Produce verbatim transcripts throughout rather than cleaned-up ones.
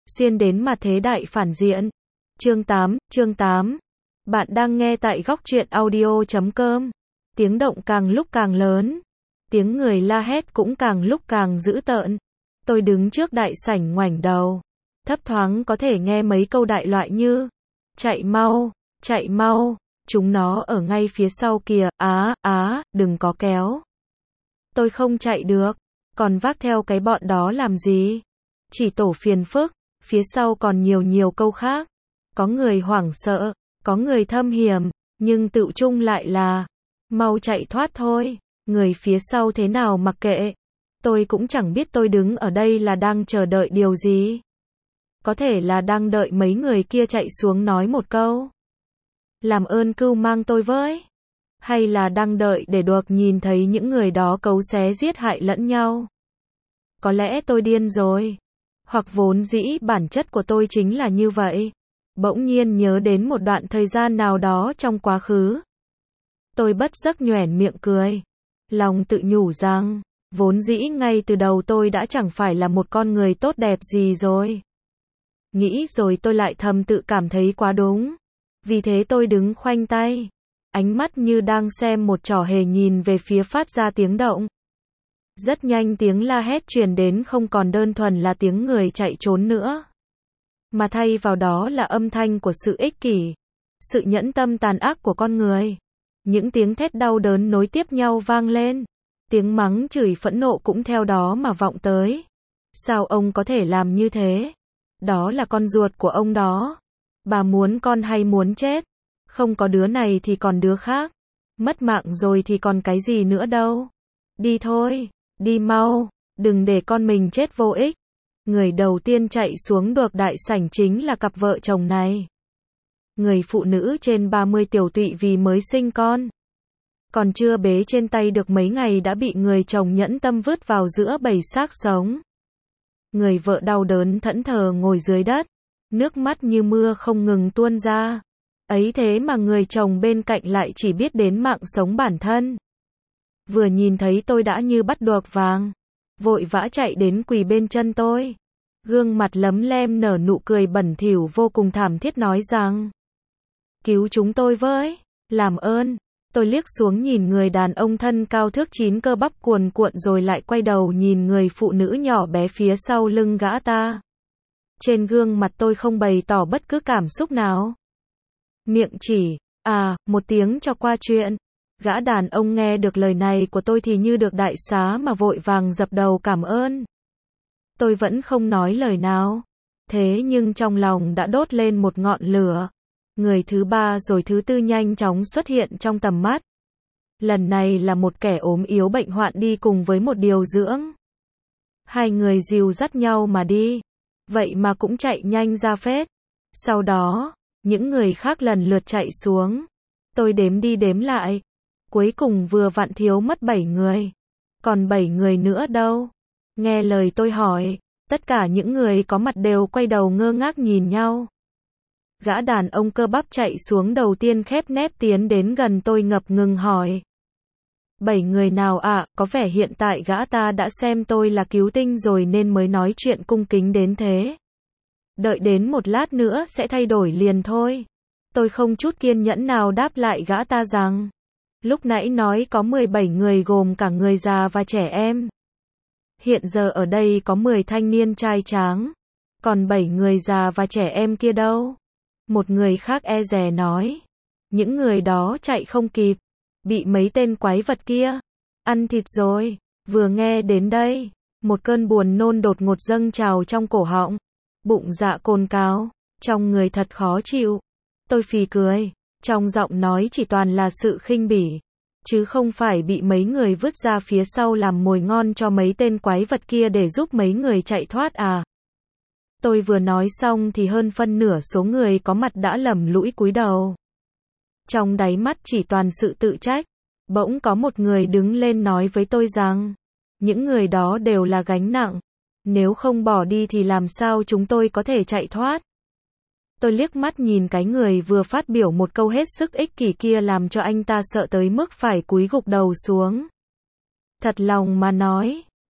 xuyên đến mà thế đại phản diện. Chương tám, chương tám. Bạn đang nghe tại góc truyện audio chấm com. Tiếng động càng lúc càng lớn. Tiếng người la hét cũng càng lúc càng dữ tợn. Tôi đứng trước đại sảnh ngoảnh đầu. Thấp thoáng có thể nghe mấy câu đại loại như: chạy mau, chạy mau, chúng nó ở ngay phía sau kìa, á, á, đừng có kéo. Tôi không chạy được, còn vác theo cái bọn đó làm gì? Chỉ tổ phiền phức. Phía sau còn nhiều nhiều câu khác. Có người hoảng sợ, có người thâm hiểm, nhưng tự chung lại là mau chạy thoát thôi. Người phía sau thế nào mặc kệ. Tôi cũng chẳng biết tôi đứng ở đây là đang chờ đợi điều gì. Có thể là đang đợi mấy người kia chạy xuống nói một câu: làm ơn cưu mang tôi với. Hay là đang đợi để được nhìn thấy những người đó cấu xé giết hại lẫn nhau. Có lẽ tôi điên rồi. Hoặc vốn dĩ bản chất của tôi chính là như vậy. Bỗng nhiên nhớ đến một đoạn thời gian nào đó trong quá khứ. Tôi bất giác nhoẻn miệng cười. Lòng tự nhủ rằng, vốn dĩ ngay từ đầu tôi đã chẳng phải là một con người tốt đẹp gì rồi. Nghĩ rồi tôi lại thầm tự cảm thấy quá đúng. Vì thế tôi đứng khoanh tay. Ánh mắt như đang xem một trò hề nhìn về phía phát ra tiếng động. Rất nhanh tiếng la hét truyền đến không còn đơn thuần là tiếng người chạy trốn nữa. Mà thay vào đó là âm thanh của sự ích kỷ. Sự nhẫn tâm tàn ác của con người. Những tiếng thét đau đớn nối tiếp nhau vang lên. Tiếng mắng chửi phẫn nộ cũng theo đó mà vọng tới. Sao ông có thể làm như thế? Đó là con ruột của ông đó. Bà muốn con hay muốn chết? Không có đứa này thì còn đứa khác. Mất mạng rồi thì còn cái gì nữa đâu. Đi thôi, đi mau, đừng để con mình chết vô ích. Người đầu tiên chạy xuống được đại sảnh chính là cặp vợ chồng này. Người phụ nữ trên ba mươi tiểu tụy vì mới sinh con. Còn chưa bế trên tay được mấy ngày đã bị người chồng nhẫn tâm vứt vào giữa bầy xác sống. Người vợ đau đớn thẫn thờ ngồi dưới đất. Nước mắt như mưa không ngừng tuôn ra. Ấy thế mà người chồng bên cạnh lại chỉ biết đến mạng sống bản thân. Vừa nhìn thấy tôi đã như bắt được vàng. Vội vã chạy đến quỳ bên chân tôi. Gương mặt lấm lem nở nụ cười bẩn thỉu vô cùng thảm thiết nói rằng: cứu chúng tôi với, làm ơn. Tôi liếc xuống nhìn người đàn ông thân cao thước chín cơ bắp cuồn cuộn rồi lại quay đầu nhìn người phụ nữ nhỏ bé phía sau lưng gã ta. Trên gương mặt tôi không bày tỏ bất cứ cảm xúc nào. Miệng chỉ, à, một tiếng cho qua chuyện. Gã đàn ông nghe được lời này của tôi thì như được đại xá mà vội vàng dập đầu cảm ơn. Tôi vẫn không nói lời nào. Thế nhưng trong lòng đã đốt lên một ngọn lửa. Người thứ ba rồi thứ tư nhanh chóng xuất hiện trong tầm mắt. Lần này là một kẻ ốm yếu bệnh hoạn đi cùng với một điều dưỡng. Hai người dìu dắt nhau mà đi. Vậy mà cũng chạy nhanh ra phết. Sau đó, những người khác lần lượt chạy xuống. Tôi đếm đi đếm lại. Cuối cùng vừa vặn thiếu mất bảy người. Còn bảy người nữa đâu? Nghe lời tôi hỏi, tất cả những người có mặt đều quay đầu ngơ ngác nhìn nhau. Gã đàn ông cơ bắp chạy xuống đầu tiên khép nép tiến đến gần tôi ngập ngừng hỏi: bảy người nào ạ? À? Có vẻ hiện tại gã ta đã xem tôi là cứu tinh rồi nên mới nói chuyện cung kính đến thế. Đợi đến một lát nữa sẽ thay đổi liền thôi. Tôi không chút kiên nhẫn nào đáp lại gã ta rằng: lúc nãy nói có mười bảy người gồm cả người già và trẻ em. Hiện giờ ở đây có mười thanh niên trai tráng. Còn bảy người già và trẻ em kia đâu? Một người khác e dè nói: những người đó chạy không kịp. Bị mấy tên quái vật kia ăn thịt rồi. Vừa nghe đến đây, một cơn buồn nôn đột ngột dâng trào trong cổ họng. Bụng dạ cồn cào, trong người thật khó chịu. Tôi phì cười, trong giọng nói chỉ toàn là sự khinh bỉ, chứ không phải bị mấy người vứt ra phía sau làm mồi ngon cho mấy tên quái vật kia để giúp mấy người chạy thoát à. Tôi vừa nói xong thì hơn phân nửa số người có mặt đã lầm lũi cúi đầu. Trong đáy mắt chỉ toàn sự tự trách. Bỗng có một người đứng lên nói với tôi rằng: những người đó đều là gánh nặng. Nếu không bỏ đi thì làm sao chúng tôi có thể chạy thoát. Tôi liếc mắt nhìn cái người vừa phát biểu một câu hết sức ích kỷ kia làm cho anh ta sợ tới mức phải cúi gục đầu xuống. Thật lòng mà nói,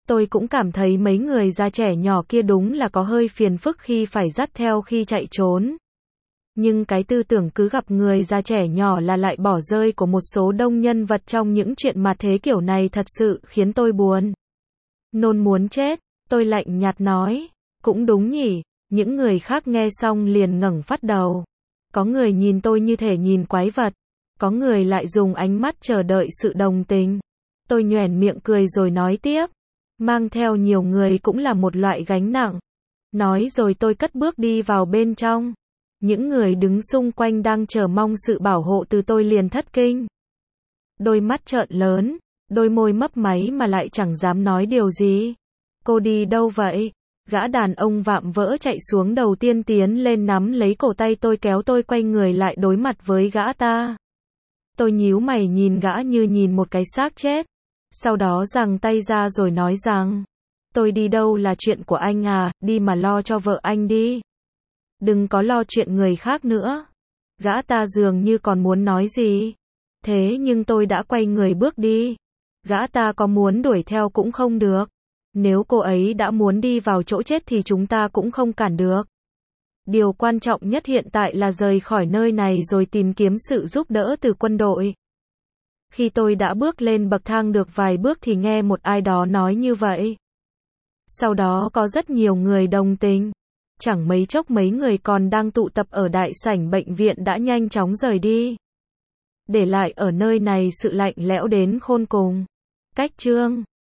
Tôi cũng cảm thấy mấy người da trẻ nhỏ kia đúng là có hơi phiền phức khi phải dắt theo khi chạy trốn. Nhưng cái tư tưởng cứ gặp người da trẻ nhỏ là lại bỏ rơi của một số đông nhân vật trong những chuyện mà thế kiểu này thật sự khiến tôi buồn. Nôn muốn chết, tôi lạnh nhạt nói. Cũng đúng nhỉ, những người khác nghe xong liền ngẩng phát đầu. Có người nhìn tôi như thể nhìn quái vật, có người lại dùng ánh mắt chờ đợi sự đồng tình. Tôi nhoẻn miệng cười rồi nói tiếp. Mang theo nhiều người cũng là một loại gánh nặng. Nói rồi tôi cất bước đi vào bên trong. Những người đứng xung quanh đang chờ mong sự bảo hộ từ tôi liền thất kinh. Đôi mắt trợn lớn, đôi môi mấp máy mà lại chẳng dám nói điều gì. Cô đi đâu vậy? Gã đàn ông vạm vỡ chạy xuống đầu tiên tiến lên nắm lấy cổ tay tôi kéo tôi quay người lại đối mặt với gã ta. Tôi nhíu mày nhìn gã như nhìn một cái xác chết. Sau đó giằng tay ra rồi nói rằng, tôi đi đâu là chuyện của anh à, đi mà lo cho vợ anh đi. Đừng có lo chuyện người khác nữa. Gã ta dường như còn muốn nói gì. Thế nhưng tôi đã quay người bước đi. Gã ta có muốn đuổi theo cũng không được. Nếu cô ấy đã muốn đi vào chỗ chết thì chúng ta cũng không cản được. Điều quan trọng nhất hiện tại là rời khỏi nơi này rồi tìm kiếm sự giúp đỡ từ quân đội. Khi tôi đã bước lên bậc thang được vài bước thì nghe một ai đó nói như vậy. Sau đó có rất nhiều người đồng tình. Chẳng mấy chốc mấy người còn đang tụ tập ở đại sảnh bệnh viện đã nhanh chóng rời đi. Để lại ở nơi này sự lạnh lẽo đến khôn cùng. Cách chương